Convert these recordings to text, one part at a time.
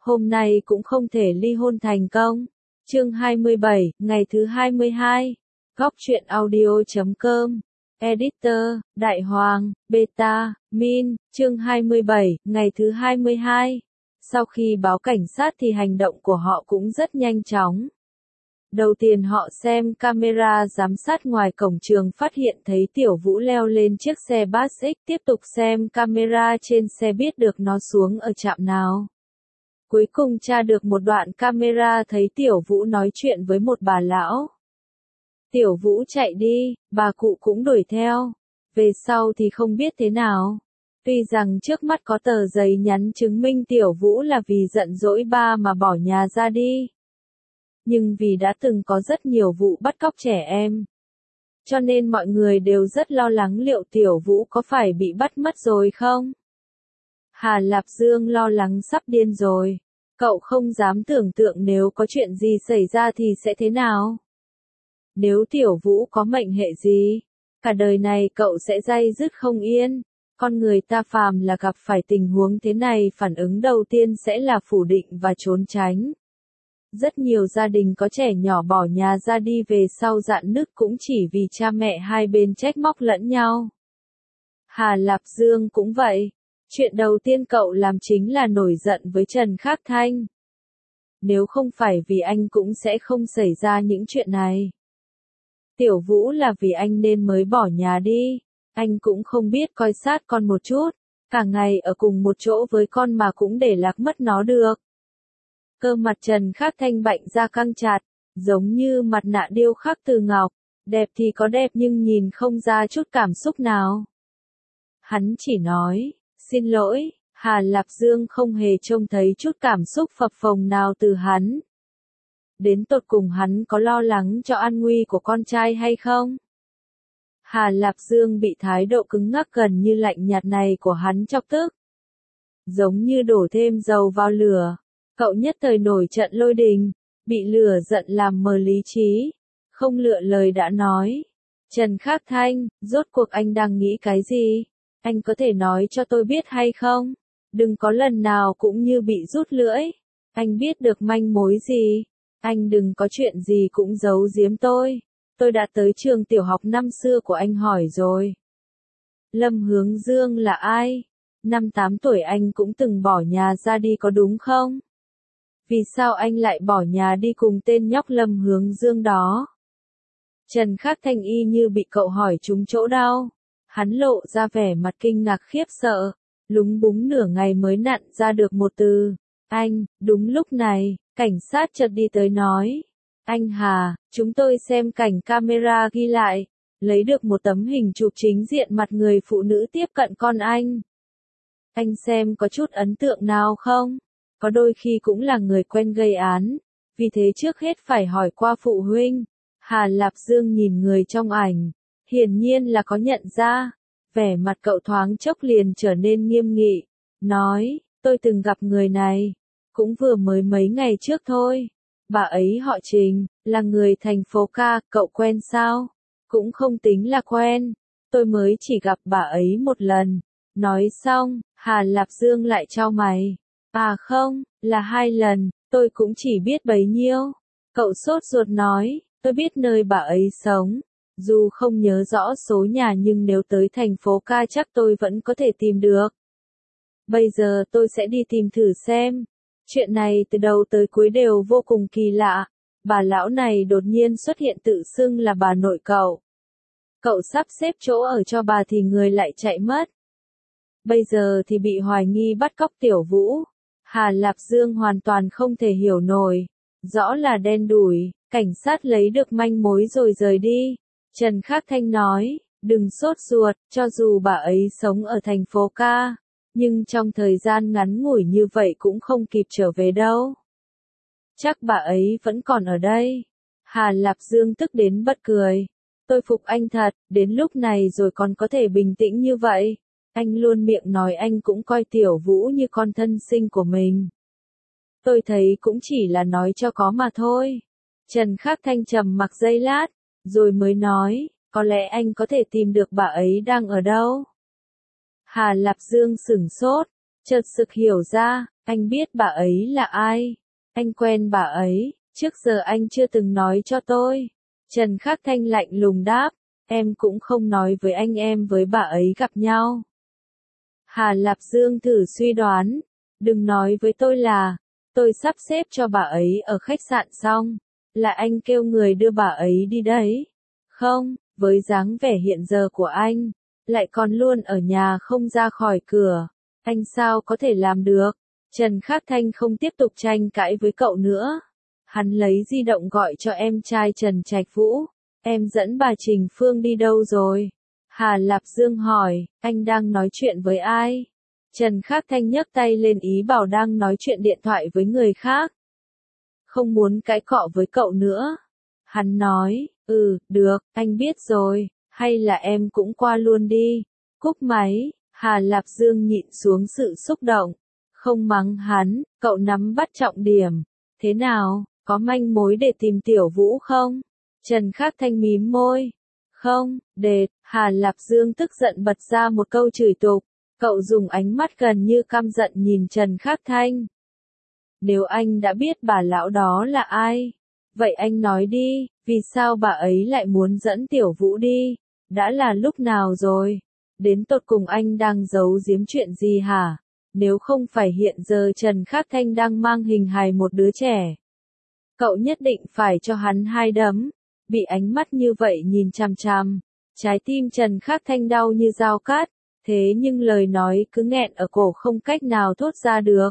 hôm nay cũng không thể ly hôn thành công. Chương 27, ngày thứ 22. Góc truyện audio.com. Editor, Đại Hoàng, Beta, Min, chương 27, ngày thứ 22. Sau khi báo cảnh sát thì hành động của họ cũng rất nhanh chóng. Đầu tiên họ xem camera giám sát ngoài cổng trường phát hiện thấy Tiểu Vũ leo lên chiếc xe Bus X, tiếp tục xem camera trên xe biết được nó xuống ở trạm nào. Cuối cùng tra được một đoạn camera thấy Tiểu Vũ nói chuyện với một bà lão. Tiểu Vũ chạy đi, bà cụ cũng đuổi theo. Về sau thì không biết thế nào. Tuy rằng trước mắt có tờ giấy nhắn chứng minh Tiểu Vũ là vì giận dỗi ba mà bỏ nhà ra đi. Nhưng vì đã từng có rất nhiều vụ bắt cóc trẻ em, cho nên mọi người đều rất lo lắng liệu Tiểu Vũ có phải bị bắt mất rồi không. Hà Lạp Dương lo lắng sắp điên rồi. Cậu không dám tưởng tượng nếu có chuyện gì xảy ra thì sẽ thế nào. Nếu Tiểu Vũ có mệnh hệ gì, cả đời này cậu sẽ day dứt không yên. Con người ta phàm là gặp phải tình huống thế này, phản ứng đầu tiên sẽ là phủ định và trốn tránh. Rất nhiều gia đình có trẻ nhỏ bỏ nhà ra đi về sau rạn nứt cũng chỉ vì cha mẹ hai bên trách móc lẫn nhau. Hà Lạp Dương cũng vậy. Chuyện đầu tiên cậu làm chính là nổi giận với Trần Khắc Thanh. Nếu không phải vì anh cũng sẽ không xảy ra những chuyện này. Tiểu Vũ là vì anh nên mới bỏ nhà đi. Anh cũng không biết coi sát con một chút. Cả ngày ở cùng một chỗ với con mà cũng để lạc mất nó được. Cơ mặt Trần Khắc Thanh bạnh ra căng chặt, giống như mặt nạ điêu khắc từ ngọc. Đẹp thì có đẹp nhưng nhìn không ra chút cảm xúc nào. Hắn chỉ nói, xin lỗi. Hà Lạp Dương không hề trông thấy chút cảm xúc phập phồng nào từ hắn. Đến tột cùng hắn có lo lắng cho an nguy của con trai hay không? Hà Lạp Dương bị thái độ cứng ngắc gần như lạnh nhạt này của hắn chọc tức. Giống như đổ thêm dầu vào lửa. Cậu nhất thời nổi trận lôi đình, bị lửa giận làm mờ lý trí. Không lựa lời đã nói. Trần Khắc Thanh, rốt cuộc anh đang nghĩ cái gì? Anh có thể nói cho tôi biết hay không? Đừng có lần nào cũng như bị rút lưỡi. Anh biết được manh mối gì? Anh đừng có chuyện gì cũng giấu giếm tôi. Tôi đã tới trường tiểu học năm xưa của anh hỏi rồi. Lâm Hướng Dương là ai? Năm 8 tuổi anh cũng từng bỏ nhà ra đi có đúng không? Vì sao anh lại bỏ nhà đi cùng tên nhóc Lâm Hướng Dương đó? Trần Khắc Thanh y như bị cậu hỏi trúng chỗ đau. Hắn lộ ra vẻ mặt kinh ngạc khiếp sợ, lúng búng nửa ngày mới nặn ra được một từ. Anh, đúng lúc này, cảnh sát chợt đi tới nói. Anh Hà, chúng tôi xem cảnh camera ghi lại, lấy được một tấm hình chụp chính diện mặt người phụ nữ tiếp cận con anh. Anh xem có chút ấn tượng nào không? Có đôi khi cũng là người quen gây án, vì thế trước hết phải hỏi qua phụ huynh. Hà Lạp Dương nhìn người trong ảnh, hiển nhiên là có nhận ra. Vẻ mặt cậu thoáng chốc liền trở nên nghiêm nghị, nói, tôi từng gặp người này, cũng vừa mới mấy ngày trước thôi. Bà ấy họ Trình, là người thành phố Ca, cậu quen sao? Cũng không tính là quen, tôi mới chỉ gặp bà ấy một lần. Nói xong, Hà Lạp Dương lại chau mày. À không, là 2 lần, tôi cũng chỉ biết bấy nhiêu. Cậu sốt ruột nói, tôi biết nơi bà ấy sống. Dù không nhớ rõ số nhà nhưng nếu tới thành phố Ca chắc tôi vẫn có thể tìm được. Bây giờ tôi sẽ đi tìm thử xem. Chuyện này từ đầu tới cuối đều vô cùng kỳ lạ. Bà lão này đột nhiên xuất hiện tự xưng là bà nội cậu. Cậu sắp xếp chỗ ở cho bà thì người lại chạy mất. Bây giờ thì bị hoài nghi bắt cóc Tiểu Vũ. Hà Lạp Dương hoàn toàn không thể hiểu nổi. Rõ là đen đủi, cảnh sát lấy được manh mối rồi rời đi. Trần Khắc Thanh nói, đừng sốt ruột, cho dù bà ấy sống ở thành phố Ca, nhưng trong thời gian ngắn ngủi như vậy cũng không kịp trở về đâu. Chắc bà ấy vẫn còn ở đây. Hà Lạp Dương tức đến bật cười. Tôi phục anh thật, đến lúc này rồi còn có thể bình tĩnh như vậy. Anh luôn miệng nói anh cũng coi Tiểu Vũ như con thân sinh của mình. Tôi thấy cũng chỉ là nói cho có mà thôi. Trần Khắc Thanh trầm mặc giây lát, rồi mới nói, có lẽ anh có thể tìm được bà ấy đang ở đâu. Hà Lạp Dương sửng sốt, chợt sực hiểu ra, Anh biết bà ấy là ai? Anh quen bà ấy, trước giờ anh chưa từng nói cho tôi. Trần Khắc Thanh lạnh lùng đáp, em cũng không nói với anh em với bà ấy gặp nhau. Hà Lạp Dương thử suy đoán, đừng nói với tôi là, tôi sắp xếp cho bà ấy ở khách sạn xong, là anh kêu người đưa bà ấy đi đấy. Không, với dáng vẻ hiện giờ của anh, lại còn luôn ở nhà không ra khỏi cửa, anh sao có thể làm được? Trần Khắc Thanh không tiếp tục tranh cãi với cậu nữa. Hắn lấy di động gọi cho em trai Trần Trạch Vũ. Em dẫn bà Trình Phương đi đâu rồi? Hà Lạp Dương hỏi, anh đang nói chuyện với ai? Trần Khắc Thanh nhấc tay lên ý bảo đang nói chuyện điện thoại với người khác. Không muốn cãi cọ với cậu nữa. Hắn nói, được, anh biết rồi, hay là em cũng qua luôn đi. Cúp máy, Hà Lạp Dương nhịn xuống sự xúc động. Không mắng hắn, cậu nắm bắt trọng điểm. Thế nào, có manh mối để tìm Tiểu Vũ không? Trần Khắc Thanh mím môi. Không, đệt, Hà Lạp Dương tức giận bật ra một câu chửi tục. Cậu dùng ánh mắt gần như căm giận nhìn Trần Khắc Thanh. Nếu anh đã biết bà lão đó là ai, vậy anh nói đi, vì sao bà ấy lại muốn dẫn Tiểu Vũ đi? Đã là lúc nào rồi? Đến tột cùng anh đang giấu giếm chuyện gì hả? Nếu không phải hiện giờ Trần Khắc Thanh đang mang hình hài một đứa trẻ, cậu nhất định phải cho hắn 2 đấm. Bị ánh mắt như vậy nhìn chằm chằm, trái tim Trần Khắc Thanh đau như dao cắt, thế nhưng lời nói cứ nghẹn ở cổ không cách nào thốt ra được.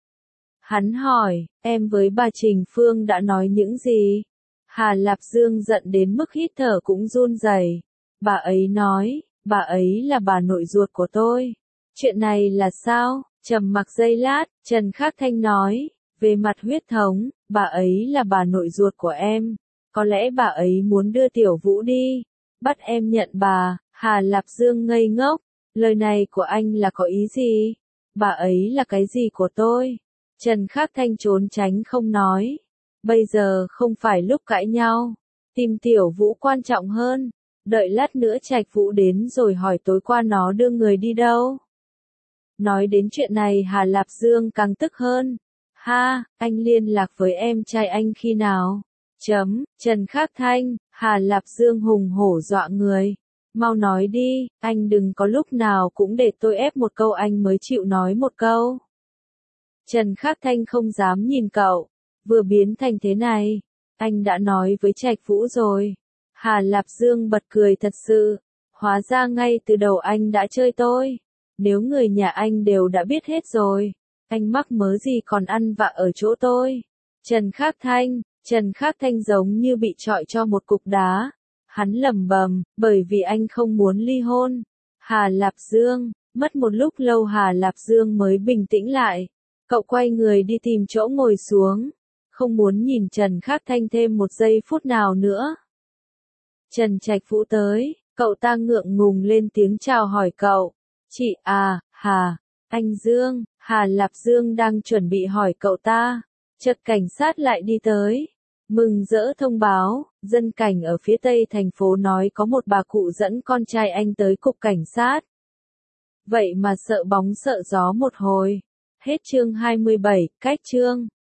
Hắn hỏi, em với bà Trình Phương đã nói những gì? Hà Lạp Dương giận đến mức hít thở cũng run rẩy. Bà ấy nói, bà ấy là bà nội ruột của tôi. Chuyện này là sao? Trầm mặc giây lát, Trần Khắc Thanh nói, về mặt huyết thống, bà ấy là bà nội ruột của em. Có lẽ bà ấy muốn đưa Tiểu Vũ đi, bắt em nhận bà. Hà Lạp Dương ngây ngốc, lời này của anh là có ý gì? Bà ấy là cái gì của tôi? Trần Khắc Thanh trốn tránh không nói. Bây giờ không phải lúc cãi nhau, tìm Tiểu Vũ quan trọng hơn. Đợi lát nữa Trạch Vũ đến rồi hỏi tối qua nó đưa người đi đâu. Nói đến chuyện này Hà Lạp Dương càng tức hơn. Ha, anh liên lạc với em trai anh khi nào? Trần Khắc Thanh, Hà Lạp Dương hùng hổ dọa người. Mau nói đi, anh đừng có lúc nào cũng để tôi ép một câu anh mới chịu nói một câu. Trần Khắc Thanh không dám nhìn cậu. Vừa biến thành thế này, anh đã nói với Trạch Vũ rồi. Hà Lạp Dương bật cười thật sự. Hóa ra ngay từ đầu anh đã chơi tôi. Nếu người nhà anh đều đã biết hết rồi, anh mắc mớ gì còn ăn vạ ở chỗ tôi. Trần Khắc Thanh giống như bị trọi cho một cục đá. Hắn lẩm bẩm, bởi vì anh không muốn ly hôn. Hà Lạp Dương, mất một lúc lâu Hà Lạp Dương mới bình tĩnh lại. Cậu quay người đi tìm chỗ ngồi xuống, không muốn nhìn Trần Khắc Thanh thêm một giây phút nào nữa. Trần Trạch Vũ tới, cậu ta ngượng ngùng lên tiếng chào hỏi cậu. Chị à, Hà, anh Dương. Hà Lạp Dương đang chuẩn bị hỏi cậu ta, chợt cảnh sát lại đi tới. Mừng rỡ thông báo, dân cảnh ở phía tây thành phố nói có một bà cụ dẫn con trai anh tới cục cảnh sát. Vậy mà sợ bóng sợ gió một hồi. Hết chương 27, cách chương.